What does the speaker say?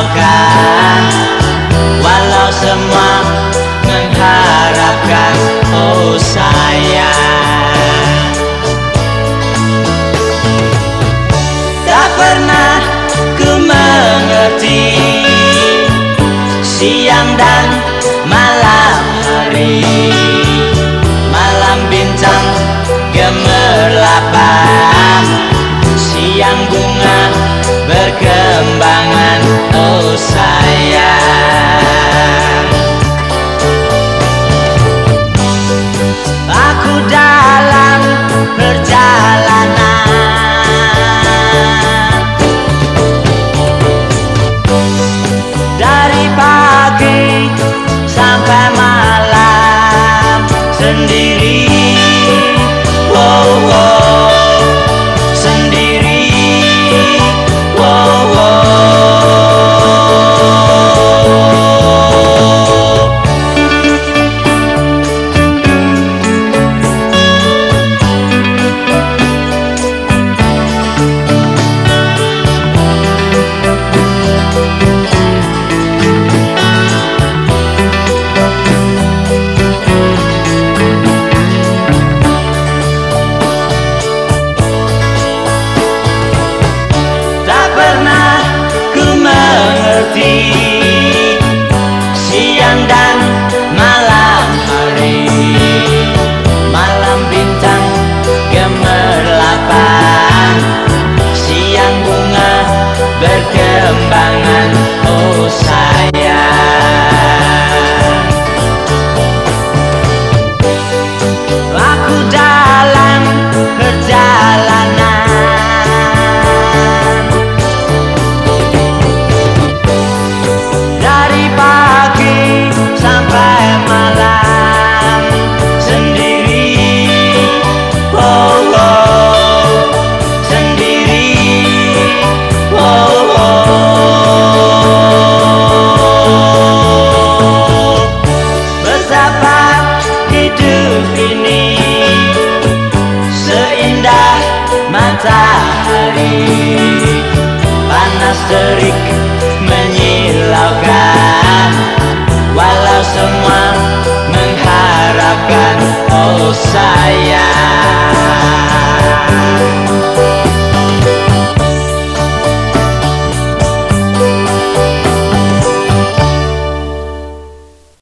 menyilaukan, walau semua mengharapkan, oh sayang. Tak pernah ku mengerti siang dan malam hari, malam bintang gemerlapan, siang bunga berkembangan, oh sayang. Aku dalam perjalanan, dari pagi sampai malam sendiri, oh, oh, sendiri, oh, oh. Siang dan malam hari, malam bintang gemerlapan, siang bunga berkembangan, oh sayang. Aku dalam perjalanan, sampai malam sendiri, oh, oh, sendiri, oh, oh. Betapa hidup ini seindah matahari, panas terik menyilaukan, walau semua mengharapkan, oh sayang.